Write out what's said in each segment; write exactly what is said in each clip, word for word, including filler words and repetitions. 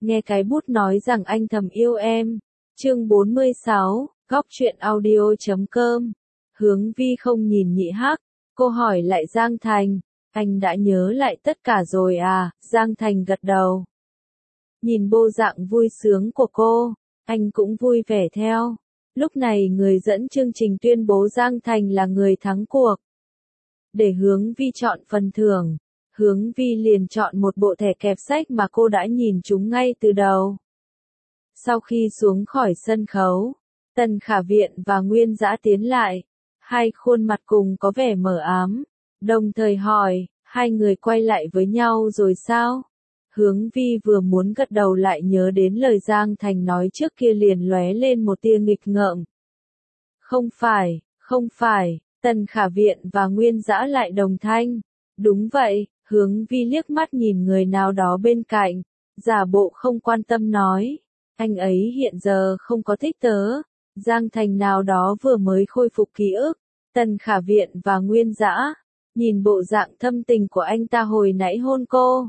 nghe cái bút nói rằng anh thầm yêu em. Chương bốn mươi sáu, góc truyện audio chấm com. Hướng Vi không nhìn Nhị Hắc, cô hỏi lại Giang Thành, anh đã nhớ lại tất cả rồi à? Giang Thành gật đầu. Nhìn bộ dạng vui sướng của cô, anh cũng vui vẻ theo. Lúc này người dẫn chương trình tuyên bố Giang Thành là người thắng cuộc. Để Hướng Vi chọn phần thưởng, Hướng Vi liền chọn một bộ thẻ kẹp sách mà cô đã nhìn chúng ngay từ đầu. Sau khi xuống khỏi sân khấu, Tần Khả Viện và Nguyên Dã tiến lại, hai khuôn mặt cùng có vẻ mờ ám, đồng thời hỏi, hai người quay lại với nhau rồi sao? Hướng Vi vừa muốn gật đầu lại nhớ đến lời Giang Thành nói trước kia liền lóe lên một tia nghịch ngợm. Không phải, không phải, Tần Khả Viện và Nguyên Dã lại đồng thanh. Đúng vậy, Hướng Vi liếc mắt nhìn người nào đó bên cạnh, giả bộ không quan tâm nói, anh ấy hiện giờ không có thích tớ. Giang Thành nào đó vừa mới khôi phục ký ức, Tần Khả Viện và Nguyên Dã, nhìn bộ dạng thâm tình của anh ta hồi nãy hôn cô.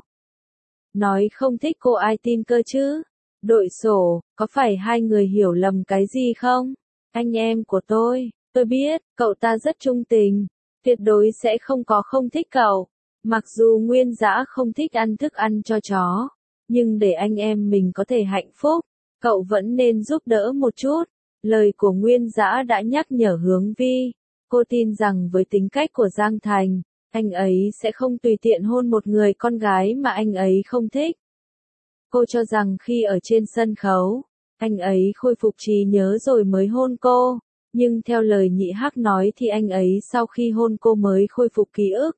Nói không thích cô ai tin cơ chứ? Đội sổ, có phải hai người hiểu lầm cái gì không? Anh em của tôi, tôi biết, cậu ta rất trung tình, tuyệt đối sẽ không có không thích cậu. Mặc dù Nguyên Dã không thích ăn thức ăn cho chó, nhưng để anh em mình có thể hạnh phúc, cậu vẫn nên giúp đỡ một chút. Lời của Nguyên Dã đã nhắc nhở Hướng Vi. Cô tin rằng với tính cách của Giang Thành, anh ấy sẽ không tùy tiện hôn một người con gái mà anh ấy không thích. Cô cho rằng khi ở trên sân khấu, anh ấy khôi phục trí nhớ rồi mới hôn cô, nhưng theo lời Nhị Hắc nói thì anh ấy sau khi hôn cô mới khôi phục ký ức.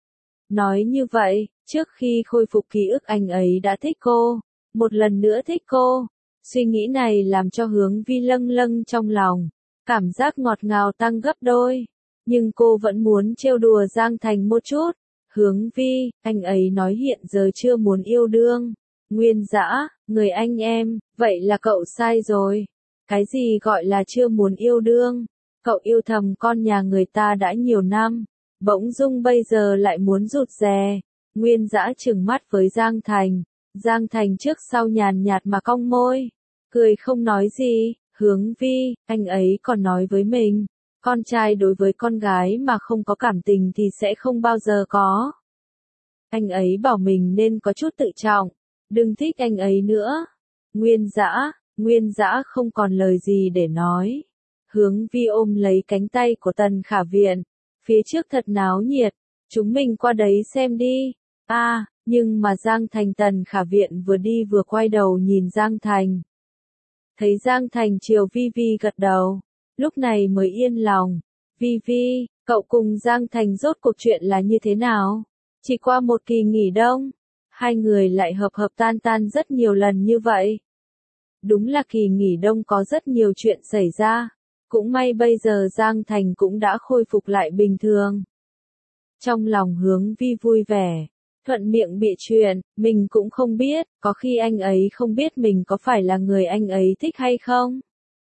Nói như vậy, trước khi khôi phục ký ức anh ấy đã thích cô, một lần nữa thích cô. Suy nghĩ này làm cho Hướng Vi lâng lâng trong lòng, cảm giác ngọt ngào tăng gấp đôi. Nhưng cô vẫn muốn trêu đùa Giang Thành một chút. Hướng Vi, anh ấy nói hiện giờ chưa muốn yêu đương. Nguyên Dã, người anh em, vậy là cậu sai rồi. Cái gì gọi là chưa muốn yêu đương? Cậu yêu thầm con nhà người ta đã nhiều năm, bỗng dưng bây giờ lại muốn rụt rè. Nguyên Dã trừng mắt với Giang Thành. Giang Thành trước sau nhàn nhạt mà cong môi, cười không nói gì. Hướng Vi, anh ấy còn nói với mình, con trai đối với con gái mà không có cảm tình thì sẽ không bao giờ có. Anh ấy bảo mình nên có chút tự trọng, đừng thích anh ấy nữa. Nguyên Dã, Nguyên Dã không còn lời gì để nói. Hướng Vi ôm lấy cánh tay của Tần Khả Viện, phía trước thật náo nhiệt, chúng mình qua đấy xem đi. À, nhưng mà Giang Thành Tần Khả Viện vừa đi vừa quay đầu nhìn Giang Thành. Thấy Giang Thành chiều Vi Vi gật đầu, lúc này mới yên lòng. Vi Vi, cậu cùng Giang Thành rốt cuộc chuyện là như thế nào? Chỉ qua một kỳ nghỉ đông, hai người lại hợp hợp tan tan rất nhiều lần như vậy. Đúng là kỳ nghỉ đông có rất nhiều chuyện xảy ra, cũng may bây giờ Giang Thành cũng đã khôi phục lại bình thường. Trong lòng Hướng Vi vui vẻ, thuận miệng bịa chuyện, mình cũng không biết, có khi anh ấy không biết mình có phải là người anh ấy thích hay không.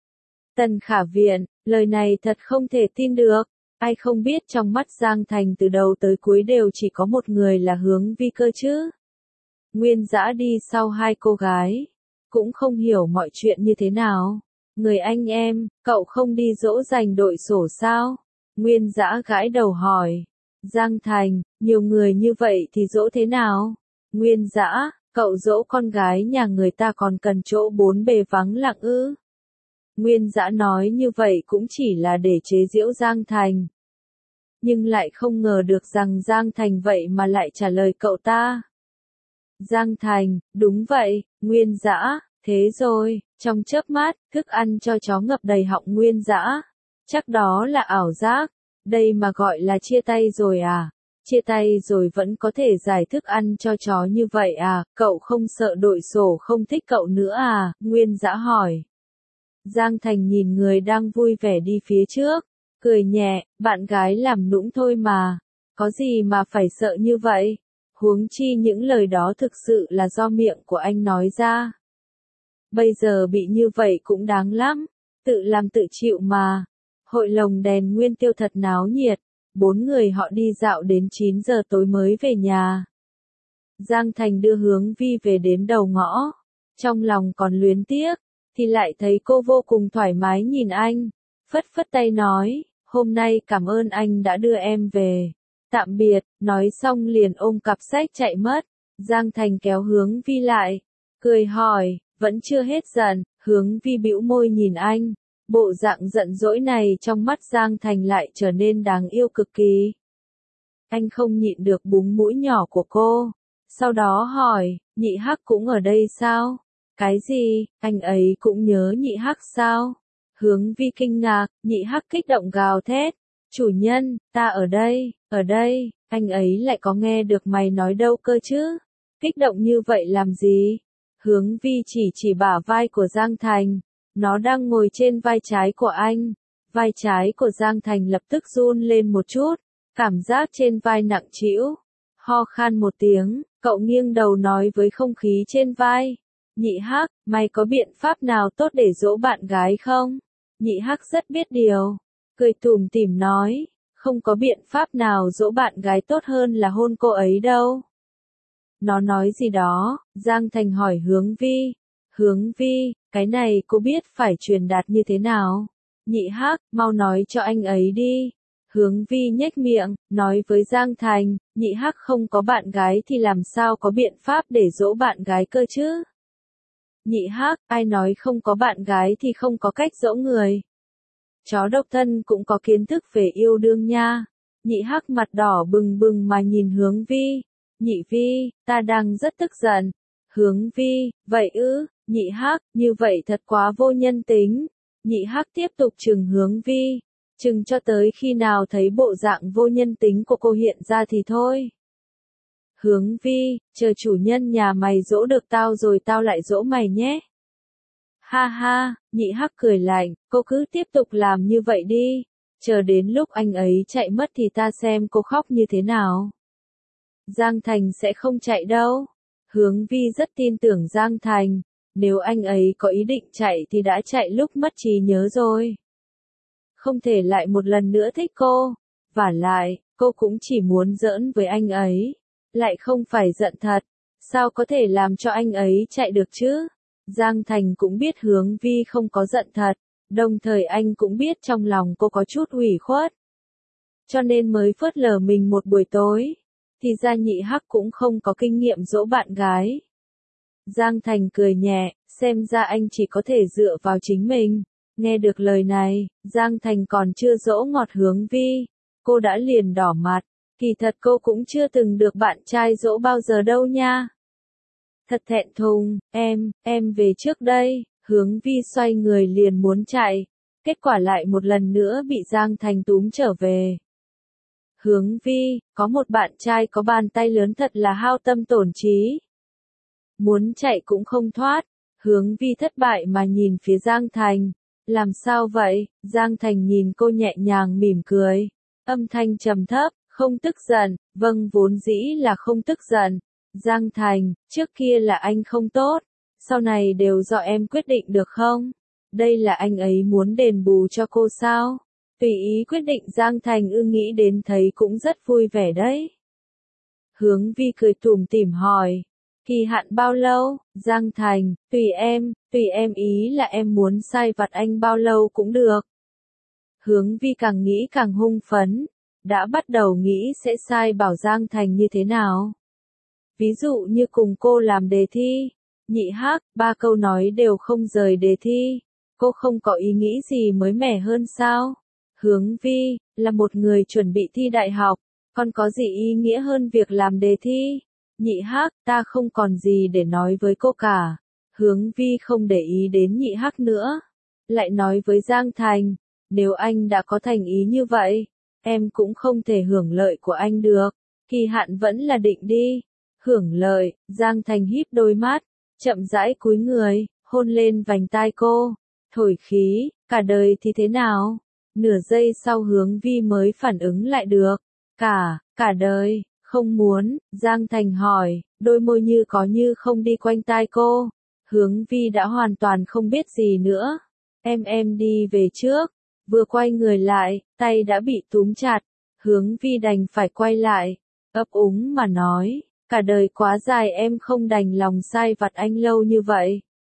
Tần Khả Viện, lời này thật không thể tin được, ai không biết trong mắt Giang Thành từ đầu tới cuối đều chỉ có một người là Hướng Vi cơ chứ. Nguyên Dã đi sau hai cô gái, cũng không hiểu mọi chuyện như thế nào. Người anh em, cậu không đi dỗ dành đội sổ sao? Nguyên Dã gãi đầu hỏi. Giang Thành, nhiều người như vậy thì dỗ thế nào? Nguyên Dã, cậu dỗ con gái nhà người ta còn cần chỗ bốn bề vắng lặng ư? Nguyên Dã nói như vậy cũng chỉ là để chế giễu Giang Thành. Nhưng lại không ngờ được rằng Giang Thành vậy mà lại trả lời cậu ta. Giang Thành, đúng vậy, Nguyên Dã, thế rồi, trong chớp mắt, thức ăn cho chó ngập đầy họng Nguyên Dã. Chắc đó là ảo giác. Đây mà gọi là chia tay rồi à? Chia tay rồi vẫn có thể giải thức ăn cho chó như vậy à? Cậu không sợ đội sổ không thích cậu nữa à? Nguyên Dã hỏi. Giang Thành nhìn người đang vui vẻ đi phía trước, cười nhẹ, bạn gái làm nũng thôi mà. Có gì mà phải sợ như vậy? Huống chi những lời đó thực sự là do miệng của anh nói ra. Bây giờ bị như vậy cũng đáng lắm, tự làm tự chịu mà. Hội lồng đèn Nguyên Tiêu thật náo nhiệt, bốn người họ đi dạo đến chín giờ tối mới về nhà. Giang Thành đưa Hướng Vi về đến đầu ngõ, trong lòng còn luyến tiếc, thì lại thấy cô vô cùng thoải mái nhìn anh, phất phất tay nói, hôm nay cảm ơn anh đã đưa em về. Tạm biệt, nói xong liền ôm cặp sách chạy mất. Giang Thành kéo Hướng Vi lại, cười hỏi, vẫn chưa hết giận. Hướng Vi bĩu môi nhìn anh, bộ dạng giận dỗi này trong mắt Giang Thành lại trở nên đáng yêu cực kỳ. Anh không nhịn được búng mũi nhỏ của cô, sau đó hỏi, Nhị Hắc cũng ở đây sao? Cái gì, anh ấy cũng nhớ Nhị Hắc sao? Hướng Vi kinh ngạc, Nhị Hắc kích động gào thét, chủ nhân, ta ở đây, ở đây, anh ấy lại có nghe được mày nói đâu cơ chứ? Kích động như vậy làm gì? Hướng Vi chỉ chỉ bả vai của Giang Thành, nó đang ngồi trên vai trái của anh. Vai trái của Giang Thành lập tức run lên một chút, cảm giác trên vai nặng trĩu. Ho khan một tiếng, cậu nghiêng đầu nói với không khí trên vai. Nhị Hắc, mày có biện pháp nào tốt để dỗ bạn gái không? Nhị Hắc rất biết điều, cười tủm tỉm nói, không có biện pháp nào dỗ bạn gái tốt hơn là hôn cô ấy đâu. Nó nói gì đó, Giang Thành hỏi Hướng Vi. Hướng Vi, cái này cô biết phải truyền đạt như thế nào? Nhị Hắc, mau nói cho anh ấy đi. Hướng Vi nhếch miệng, nói với Giang Thành, Nhị Hắc không có bạn gái thì làm sao có biện pháp để dỗ bạn gái cơ chứ? Nhị Hắc, ai nói không có bạn gái thì không có cách dỗ người. Chó độc thân cũng có kiến thức về yêu đương nha. Nhị Hắc mặt đỏ bừng bừng mà nhìn Hướng Vi. Nhị Vi, ta đang rất tức giận. Hướng Vi, vậy ư, Nhị Hắc, như vậy thật quá vô nhân tính. Nhị Hắc tiếp tục trừng Hướng Vi, trừng cho tới khi nào thấy bộ dạng vô nhân tính của cô hiện ra thì thôi. Hướng Vi, chờ chủ nhân nhà mày dỗ được tao rồi tao lại dỗ mày nhé. Ha ha, Nhị Hắc cười lạnh, cô cứ tiếp tục làm như vậy đi, chờ đến lúc anh ấy chạy mất thì ta xem cô khóc như thế nào. Giang Thành sẽ không chạy đâu. Hướng Vi rất tin tưởng Giang Thành, nếu anh ấy có ý định chạy thì đã chạy lúc mất trí nhớ rồi. Không thể lại một lần nữa thích cô, vả lại, cô cũng chỉ muốn giỡn với anh ấy, lại không phải giận thật, sao có thể làm cho anh ấy chạy được chứ? Giang Thành cũng biết Hướng Vi không có giận thật, đồng thời anh cũng biết trong lòng cô có chút ủy khuất. Cho nên mới phớt lờ mình một buổi tối, thì ra Nhị Hắc cũng không có kinh nghiệm dỗ bạn gái. Giang Thành cười nhẹ, xem ra anh chỉ có thể dựa vào chính mình. Nghe được lời này, Giang Thành còn chưa dỗ ngọt Hướng Vi, cô đã liền đỏ mặt, kỳ thật cô cũng chưa từng được bạn trai dỗ bao giờ đâu nha. Thật thẹn thùng, em, em về trước đây. Hướng Vi xoay người liền muốn chạy, kết quả lại một lần nữa bị Giang Thành túm trở về. Hướng Vi, có một bạn trai có bàn tay lớn thật là hao tâm tổn trí. Muốn chạy cũng không thoát. Hướng Vi thất bại mà nhìn phía Giang Thành. Làm sao vậy? Giang Thành nhìn cô nhẹ nhàng mỉm cười. Âm thanh trầm thấp, không tức giận. Vâng, vốn dĩ là không tức giận. Giang Thành, trước kia là anh không tốt, sau này đều do em quyết định được không? Đây là anh ấy muốn đền bù cho cô sao? Tùy ý quyết định. Giang Thành ư, nghĩ đến thấy cũng rất vui vẻ đấy. Hướng Vi cười tủm tỉm hỏi, kỳ hạn bao lâu? Giang Thành, tùy em, tùy em, ý là em muốn sai vặt anh bao lâu cũng được. Hướng Vi càng nghĩ càng hung phấn, đã bắt đầu nghĩ sẽ sai bảo Giang Thành như thế nào. Ví dụ như cùng cô làm đề thi, Nhị Hắc, ba câu nói đều không rời đề thi, cô không có ý nghĩ gì mới mẻ hơn sao? Hướng Vi, là một người chuẩn bị thi đại học, còn có gì ý nghĩa hơn việc làm đề thi? Nhị Hắc, ta không còn gì để nói với cô cả. Hướng Vi không để ý đến Nhị Hắc nữa, lại nói với Giang Thành, nếu anh đã có thành ý như vậy, em cũng không thể hưởng lợi của anh được, kỳ hạn vẫn là định đi. Hưởng lợi, Giang Thành híp đôi mắt, chậm rãi cúi người, hôn lên vành tai cô, thổi khí, cả đời thì thế nào? Nửa giây sau Hướng Vi mới phản ứng lại được, cả, cả đời, không muốn. Giang Thành hỏi, đôi môi như có như không đi quanh tai cô. Hướng Vi đã hoàn toàn không biết gì nữa. Em em đi về trước, vừa quay người lại, tay đã bị túm chặt. Hướng Vi đành phải quay lại, ấp úng mà nói, cả đời quá dài em không đành lòng sai vặt anh lâu như vậy.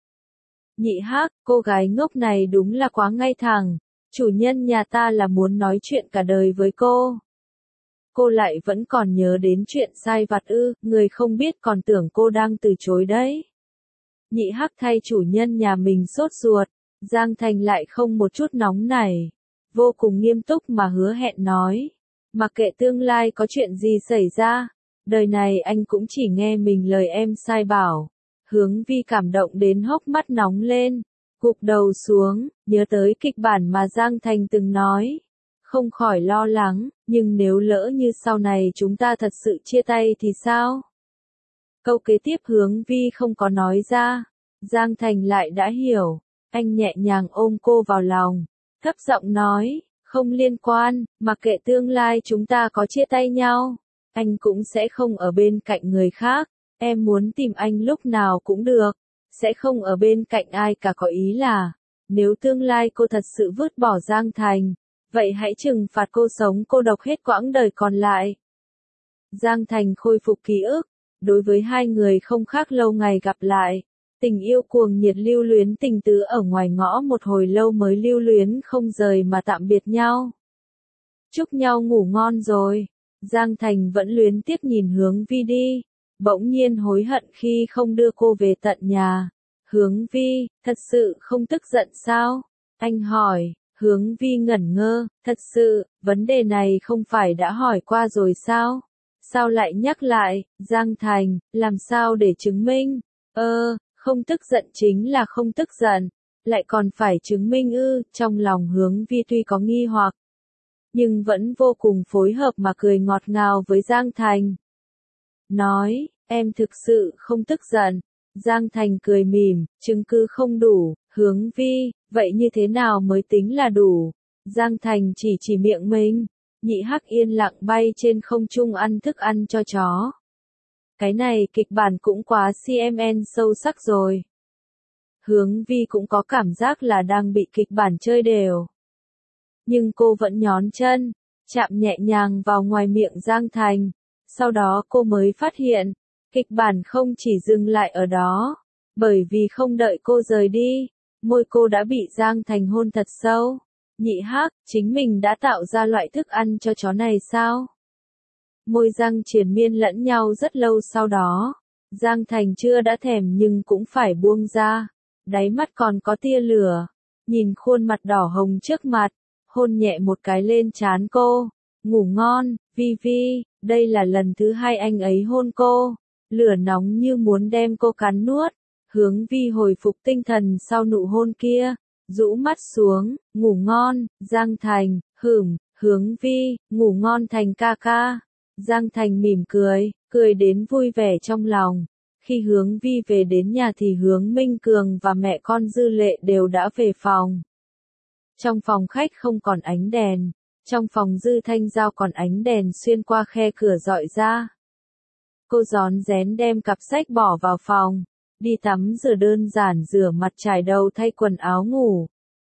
Nhị Hắc, cô gái ngốc này đúng là quá ngay thẳng, chủ nhân nhà ta là muốn nói chuyện cả đời với cô. Cô lại vẫn còn nhớ đến chuyện sai vặt ư, người không biết còn tưởng cô đang từ chối đấy. Nhị Hắc thay chủ nhân nhà mình sốt ruột, Giang Thành lại không một chút nóng nảy, vô cùng nghiêm túc mà hứa hẹn nói. Mặc kệ tương lai có chuyện gì xảy ra, đời này anh cũng chỉ nghe mình lời em sai bảo. Hướng Vi cảm động đến hốc mắt nóng lên, gục đầu xuống, nhớ tới kịch bản mà Giang Thành từng nói. Không khỏi lo lắng, nhưng nếu lỡ như sau này chúng ta thật sự chia tay thì sao? Câu kế tiếp Hướng Vi không có nói ra, Giang Thành lại đã hiểu, anh nhẹ nhàng ôm cô vào lòng, thấp giọng nói, không liên quan, mặc kệ tương lai chúng ta có chia tay nhau, anh cũng sẽ không ở bên cạnh người khác, em muốn tìm anh lúc nào cũng được, sẽ không ở bên cạnh ai cả, có ý là, nếu tương lai cô thật sự vứt bỏ Giang Thành, vậy hãy trừng phạt cô sống cô độc hết quãng đời còn lại. Giang Thành khôi phục ký ức, đối với hai người không khác lâu ngày gặp lại, tình yêu cuồng nhiệt lưu luyến tình tứ ở ngoài ngõ một hồi lâu mới lưu luyến không rời mà tạm biệt nhau. Chúc nhau ngủ ngon rồi, Giang Thành vẫn luyến tiếc nhìn Hướng Vi đi, bỗng nhiên hối hận khi không đưa cô về tận nhà. Hướng Vi, thật sự không tức giận sao? Anh hỏi. Hướng Vi ngẩn ngơ, thật sự, vấn đề này không phải đã hỏi qua rồi sao? Sao lại nhắc lại, Giang Thành, làm sao để chứng minh? Ơ, không tức giận chính là không tức giận, lại còn phải chứng minh ư, trong lòng Hướng Vi tuy có nghi hoặc, nhưng vẫn vô cùng phối hợp mà cười ngọt ngào với Giang Thành. Nói, em thực sự không tức giận. Giang Thành cười mỉm, chứng cứ không đủ, Hướng Vi, vậy như thế nào mới tính là đủ? Giang Thành chỉ chỉ miệng mình, Nhị Hắc yên lặng bay trên không trung ăn thức ăn cho chó. Cái này kịch bản cũng quá xê em en sâu sắc rồi. Hướng Vi cũng có cảm giác là đang bị kịch bản chơi đều. Nhưng cô vẫn nhón chân, chạm nhẹ nhàng vào ngoài miệng Giang Thành. Sau đó cô mới phát hiện, kịch bản không chỉ dừng lại ở đó, bởi vì không đợi cô rời đi, môi cô đã bị Giang Thành hôn thật sâu. Nhị Hắc, chính mình đã tạo ra loại thức ăn cho chó này sao? Môi răng triền miên lẫn nhau rất lâu sau đó, Giang Thành chưa đã thèm nhưng cũng phải buông ra, đáy mắt còn có tia lửa, nhìn khuôn mặt đỏ hồng trước mặt, hôn nhẹ một cái lên trán cô, ngủ ngon, Vi Vi, đây là lần thứ hai anh ấy hôn cô, lửa nóng như muốn đem cô cắn nuốt. Hướng Vi hồi phục tinh thần sau nụ hôn kia, rũ mắt xuống, ngủ ngon, Giang Thành, hửm, Hướng Vi, ngủ ngon Thành ca ca. Giang Thành mỉm cười, cười đến vui vẻ trong lòng. Khi Hướng Vi về đến nhà thì Hướng Minh Cường và mẹ con Dư Lệ đều đã về phòng. Trong phòng khách không còn ánh đèn, trong phòng Dư Thanh Giao còn ánh đèn xuyên qua khe cửa dọi ra. Cô rón rén đem cặp sách bỏ vào phòng, đi tắm rửa đơn giản, rửa mặt trải đầu thay quần áo ngủ.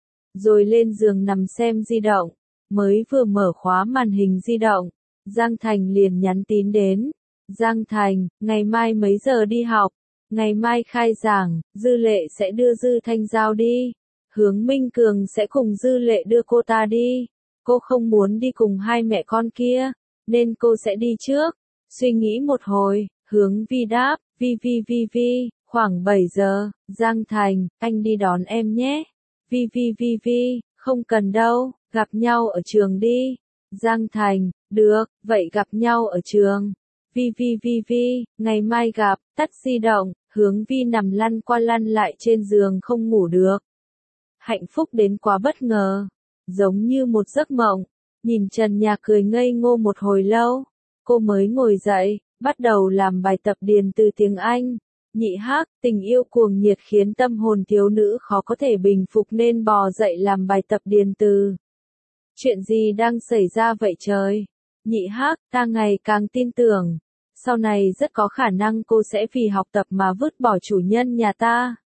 Rồi lên giường nằm xem di động, mới vừa mở khóa màn hình di động, Giang Thành liền nhắn tin đến. Giang Thành, ngày mai mấy giờ đi học? Ngày mai khai giảng, Dư Lệ sẽ đưa Dư Thanh Giao đi. Hướng Minh Cường sẽ cùng Dư Lệ đưa cô ta đi. Cô không muốn đi cùng hai mẹ con kia, nên cô sẽ đi trước. Suy nghĩ một hồi, Hướng Vi đáp, Vi Vi Vi Vi, khoảng bảy giờ, Giang Thành, anh đi đón em nhé. Vi Vi Vi Vi, không cần đâu, gặp nhau ở trường đi. Giang Thành, được, vậy gặp nhau ở trường. Vi Vi Vi Vi, ngày mai gặp, tắt di động, Hướng Vi nằm lăn qua lăn lại trên giường không ngủ được. Hạnh phúc đến quá bất ngờ, giống như một giấc mộng, nhìn trần nhà cười ngây ngô một hồi lâu, cô mới ngồi dậy, bắt đầu làm bài tập điền từ tiếng Anh. Nhị Hắc, tình yêu cuồng nhiệt khiến tâm hồn thiếu nữ khó có thể bình phục nên bò dậy làm bài tập điền từ. Chuyện gì đang xảy ra vậy trời? Nhị Hắc, ta ngày càng tin tưởng, sau này rất có khả năng cô sẽ vì học tập mà vứt bỏ chủ nhân nhà ta.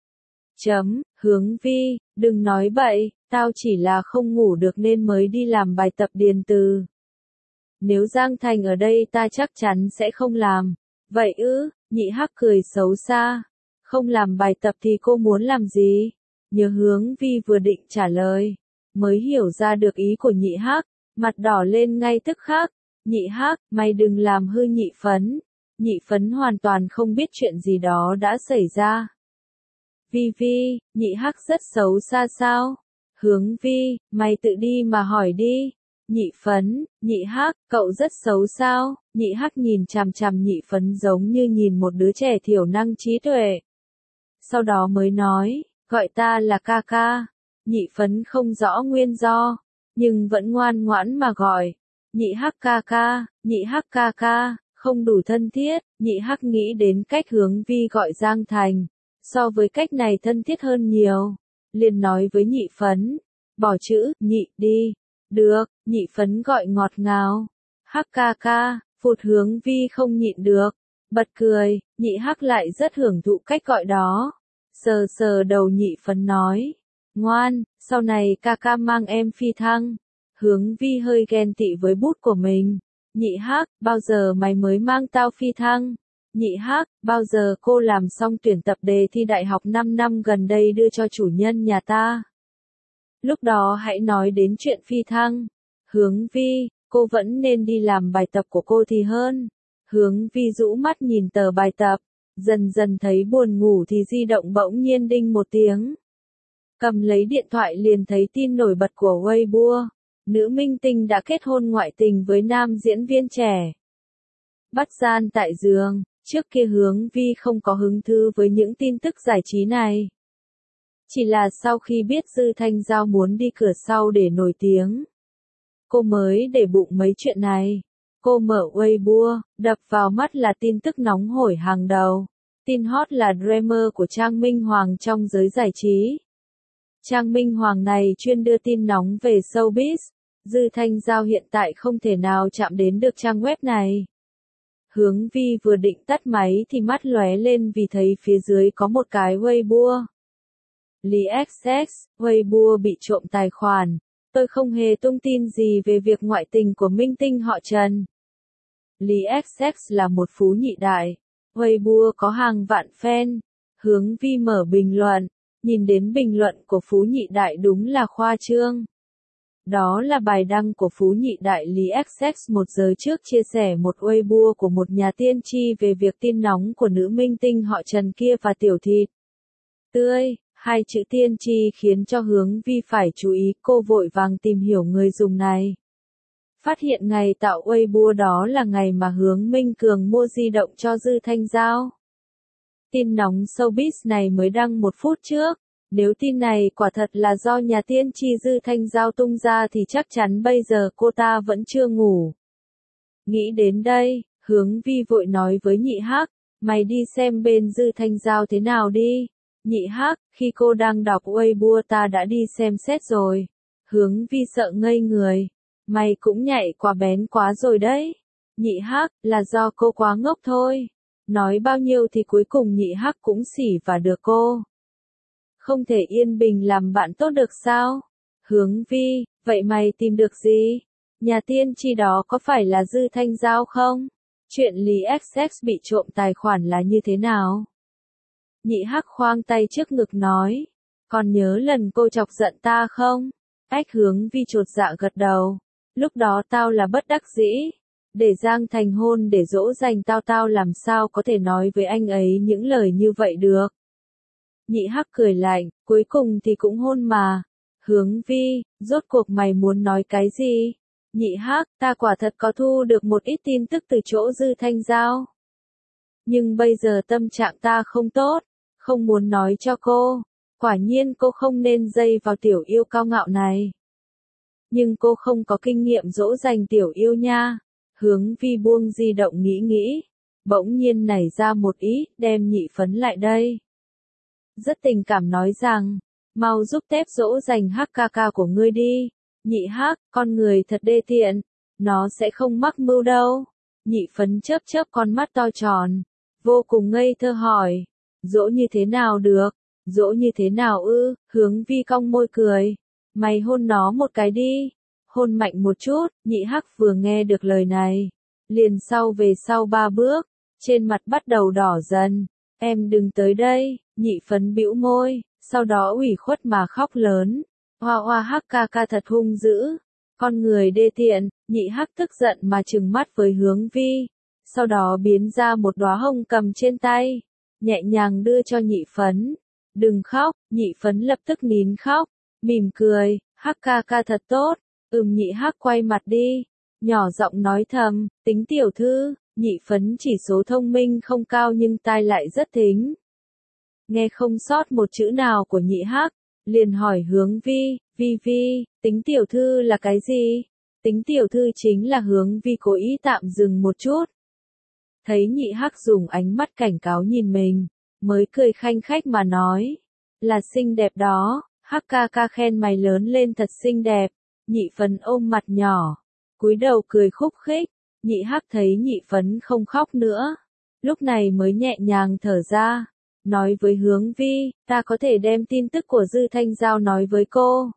Chấm, Hướng Vi, đừng nói bậy, tao chỉ là không ngủ được nên mới đi làm bài tập điền từ. Nếu Giang Thành ở đây ta chắc chắn sẽ không làm. Vậy ư? Nhị Hắc cười xấu xa. Không làm bài tập thì cô muốn làm gì? Nhớ Hướng Vi vừa định trả lời, mới hiểu ra được ý của nhị hắc, mặt đỏ lên ngay tức khắc. Nhị hắc, mày đừng làm hư nhị phấn. Nhị phấn hoàn toàn không biết chuyện gì đó đã xảy ra. Vi Vi, nhị hắc rất xấu xa sao? Hướng Vi, mày tự đi mà hỏi đi. Nhị phấn, nhị hắc, cậu rất xấu sao? Nhị hắc nhìn chằm chằm nhị phấn giống như nhìn một đứa trẻ thiểu năng trí tuệ. Sau đó mới nói, gọi ta là ca ca. Nhị phấn không rõ nguyên do, nhưng vẫn ngoan ngoãn mà gọi. Nhị hắc ca ca, nhị hắc ca ca, không đủ thân thiết. Nhị hắc nghĩ đến cách Hướng Vi gọi Giang Thành, so với cách này thân thiết hơn nhiều. Liền nói với nhị phấn, bỏ chữ nhị đi. Được, nhị phấn gọi ngọt ngào. Hắc ca ca, phụt Hướng Vi không nhịn được, bật cười. Nhị hắc lại rất hưởng thụ cách gọi đó. Sờ sờ đầu nhị phấn nói, ngoan, sau này ca ca mang em phi thăng. Hướng Vi hơi ghen tị với bút của mình. Nhị hắc, bao giờ mày mới mang tao phi thăng? Nhị hắc, bao giờ cô làm xong tuyển tập đề thi đại học năm năm gần đây đưa cho chủ nhân nhà ta? Lúc đó hãy nói đến chuyện phi thăng. Hướng Vi, cô vẫn nên đi làm bài tập của cô thì hơn. Hướng Vi rũ mắt nhìn tờ bài tập, dần dần thấy buồn ngủ thì di động bỗng nhiên đinh một tiếng. Cầm lấy điện thoại liền thấy tin nổi bật của Weibo. Nữ minh tinh đã kết hôn ngoại tình với nam diễn viên trẻ. Bắt gian tại giường, trước kia Hướng Vi không có hứng thú với những tin tức giải trí này. Chỉ là sau khi biết Dư Thanh Giao muốn đi cửa sau để nổi tiếng, cô mới để bụng mấy chuyện này. Cô mở Weibo, đập vào mắt là tin tức nóng hổi hàng đầu. Tin hot là Dreamer của Trang Minh Hoàng trong giới giải trí. Trang Minh Hoàng này chuyên đưa tin nóng về showbiz. Dư Thanh Giao hiện tại không thể nào chạm đến được trang web này. Hướng Vi vừa định tắt máy thì mắt lóe lên vì thấy phía dưới có một cái Weibo. Lý ích ích, Weibo bị trộm tài khoản. Tôi không hề tung tin gì về việc ngoại tình của minh tinh họ Trần. Lý ích ích là một phú nhị đại. Weibo có hàng vạn fan. Hướng Vi mở bình luận. Nhìn đến bình luận của phú nhị đại đúng là khoa trương. Đó là bài đăng của phú nhị đại Lý ích ích một giờ trước chia sẻ một Weibo của một nhà tiên tri về việc tin nóng của nữ minh tinh họ Trần kia và tiểu thịt tươi. Hai chữ tiên tri khiến cho Hướng Vi phải chú ý, cô vội vàng tìm hiểu người dùng này. Phát hiện ngày tạo Weibo đó là ngày mà Hướng Minh Cường mua di động cho Dư Thanh Giao. Tin nóng showbiz này mới đăng một phút trước. Nếu tin này quả thật là do nhà tiên tri Dư Thanh Giao tung ra thì chắc chắn bây giờ cô ta vẫn chưa ngủ. Nghĩ đến đây, Hướng Vi vội nói với nhị hắc, mày đi xem bên Dư Thanh Giao thế nào đi. Nhị hắc, khi cô đang đọc Weibo ta đã đi xem xét rồi. Hướng Vi sợ ngây người. Mày cũng nhạy quá bén quá rồi đấy. Nhị hắc, là do cô quá ngốc thôi. Nói bao nhiêu thì cuối cùng nhị hắc cũng xỉ và được cô. Không thể yên bình làm bạn tốt được sao? Hướng Vi, vậy mày tìm được gì? Nhà tiên tri đó có phải là Dư Thanh Giao không? Chuyện Lý ích ích bị trộm tài khoản là như thế nào? Nhị hắc khoang tay trước ngực nói. Còn nhớ lần cô chọc giận ta không? Ách Hướng Vi chột dạ gật đầu. Lúc đó tao là bất đắc dĩ. Để Giang Thành hôn để dỗ dành tao tao làm sao có thể nói với anh ấy những lời như vậy được. Nhị hắc cười lạnh, cuối cùng thì cũng hôn mà. Hướng Vi, rốt cuộc mày muốn nói cái gì? Nhị hắc, ta quả thật có thu được một ít tin tức từ chỗ Dư Thanh Giao. Nhưng bây giờ tâm trạng ta không tốt, không muốn nói cho cô. Quả nhiên cô không nên dây vào tiểu yêu cao ngạo này. Nhưng cô không có kinh nghiệm dỗ dành tiểu yêu nha. Hướng Vi buông di động nghĩ nghĩ. Bỗng nhiên nảy ra một ý, đem nhị phấn lại đây. Rất tình cảm nói rằng, mau giúp tép dỗ dành hắc ca ca của ngươi đi. Nhị hắc, con người thật đê tiện. Nó sẽ không mắc mưu đâu. Nhị phấn chớp chớp con mắt to tròn. Vô cùng ngây thơ hỏi. Dỗ như thế nào được? Dỗ như thế nào ư? Hướng Vi cong môi cười. Mày hôn nó một cái đi. Hôn mạnh một chút. Nhị hắc vừa nghe được lời này. Liền sau về sau ba bước. Trên mặt bắt đầu đỏ dần. Em đừng tới đây, nhị phấn bĩu môi, sau đó ủy khuất mà khóc lớn. Hoa hoa hắc ca ca thật hung dữ. Con người đê tiện, nhị hắc tức giận mà trừng mắt với Hướng Vi. Sau đó biến ra một đóa hồng cầm trên tay. Nhẹ nhàng đưa cho nhị phấn. Đừng khóc, nhị phấn lập tức nín khóc. Mỉm cười, hắc ca ca thật tốt. Ừm nhị hắc quay mặt đi. Nhỏ giọng nói thầm, tính tiểu thư. Nhị phấn chỉ số thông minh không cao nhưng tai lại rất thính. Nghe không sót một chữ nào của nhị hắc, liền hỏi Hướng Vi, Vi Vi, tính tiểu thư là cái gì? Tính tiểu thư chính là Hướng Vi cố ý tạm dừng một chút. Thấy nhị hắc dùng ánh mắt cảnh cáo nhìn mình, mới cười khanh khách mà nói, là xinh đẹp đó, hắc ca ca khen mày lớn lên thật xinh đẹp. Nhị phấn ôm mặt nhỏ, cúi đầu cười khúc khích. Nhị hắc thấy nhị phấn không khóc nữa, lúc này mới nhẹ nhàng thở ra, nói với Hướng Vi, ta có thể đem tin tức của Dư Thanh Giao nói với cô.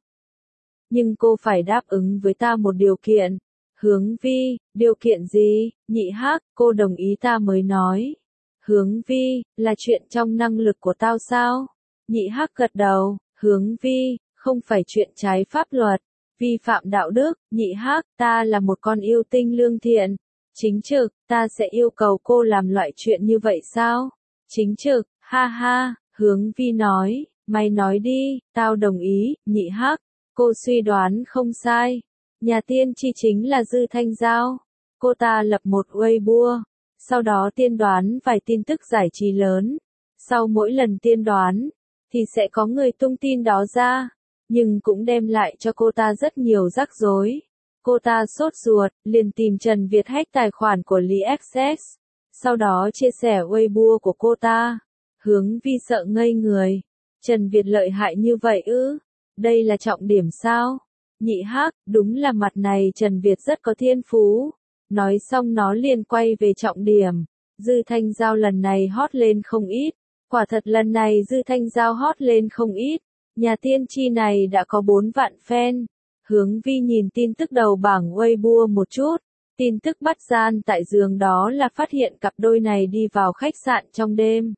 Nhưng cô phải đáp ứng với ta một điều kiện. Hướng Vi, điều kiện gì? Nhị hắc, cô đồng ý ta mới nói. Hướng Vi, là chuyện trong năng lực của tao sao? Nhị hắc gật đầu, Hướng Vi, không phải chuyện trái pháp luật. Vi phạm đạo đức, nhị hắc, ta là một con yêu tinh lương thiện. Chính trực, ta sẽ yêu cầu cô làm loại chuyện như vậy sao? Chính trực, ha ha, Hướng Vi nói, mày nói đi, tao đồng ý, nhị hắc, cô suy đoán không sai. Nhà tiên tri chính là Dư Thanh Giao. Cô ta lập một Weibo, sau đó tiên đoán vài tin tức giải trí lớn. Sau mỗi lần tiên đoán, thì sẽ có người tung tin đó ra. Nhưng cũng đem lại cho cô ta rất nhiều rắc rối. Cô ta sốt ruột, liền tìm Trần Việt hack tài khoản của Lý Access. Sau đó chia sẻ Weibo của cô ta. Hướng Vi sợ ngây người. Trần Việt lợi hại như vậy ư? Đây là trọng điểm sao? Nhị hắc, đúng là mặt này Trần Việt rất có thiên phú. Nói xong nó liền quay về trọng điểm. Dư Thanh Giao lần này hot lên không ít. Quả thật lần này Dư Thanh Giao hot lên không ít. Nhà tiên tri này đã có bốn vạn fan. Hướng Vi nhìn tin tức đầu bảng Weibo một chút. Tin tức bắt gian tại giường đó là phát hiện cặp đôi này đi vào khách sạn trong đêm.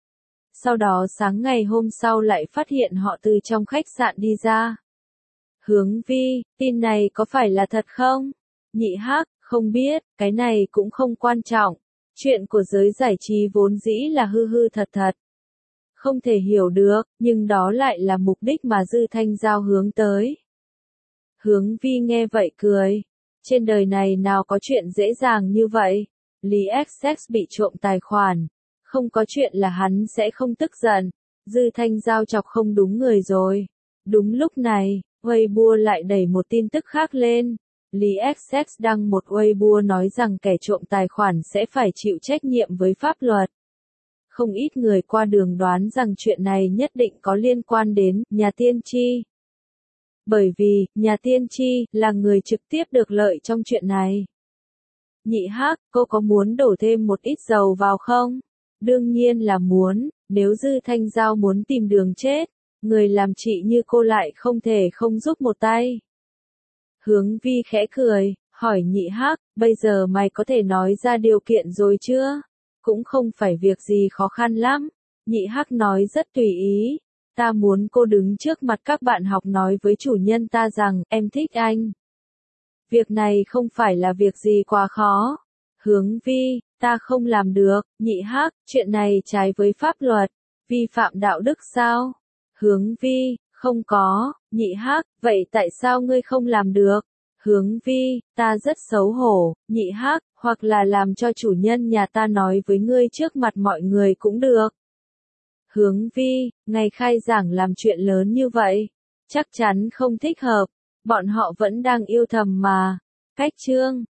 Sau đó sáng ngày hôm sau lại phát hiện họ từ trong khách sạn đi ra. Hướng Vi, tin này có phải là thật không? Nhị hắc, không biết, cái này cũng không quan trọng. Chuyện của giới giải trí vốn dĩ là hư hư thật thật. Không thể hiểu được, nhưng đó lại là mục đích mà Dư Thanh Giao hướng tới. Hướng Vi nghe vậy cười. Trên đời này nào có chuyện dễ dàng như vậy. Lý Access bị trộm tài khoản. Không có chuyện là hắn sẽ không tức giận. Dư Thanh Giao chọc không đúng người rồi. Đúng lúc này, Weibo lại đẩy một tin tức khác lên. Lý Access đăng một Weibo nói rằng kẻ trộm tài khoản sẽ phải chịu trách nhiệm với pháp luật. Không ít người qua đường đoán rằng chuyện này nhất định có liên quan đến nhà tiên tri. Bởi vì, nhà tiên tri là người trực tiếp được lợi trong chuyện này. Nhị hắc, cô có muốn đổ thêm một ít dầu vào không? Đương nhiên là muốn, nếu Dư Thanh Giao muốn tìm đường chết, người làm chị như cô lại không thể không giúp một tay. Hướng Vi khẽ cười, hỏi nhị hắc, bây giờ mày có thể nói ra điều kiện rồi chưa? Cũng không phải việc gì khó khăn lắm. Nhị hắc nói rất tùy ý. Ta muốn cô đứng trước mặt các bạn học nói với chủ nhân ta rằng, em thích anh. Việc này không phải là việc gì quá khó. Hướng Vi, ta không làm được. Nhị hắc, chuyện này trái với pháp luật. Vi phạm đạo đức sao? Hướng Vi, không có. Nhị hắc, vậy tại sao ngươi không làm được? Hướng Vi, ta rất xấu hổ. Nhị hắc, hoặc là làm cho chủ nhân nhà ta nói với ngươi trước mặt mọi người cũng được. Hướng Vi, ngày khai giảng làm chuyện lớn như vậy, chắc chắn không thích hợp. Bọn họ vẫn đang yêu thầm mà. Cách chương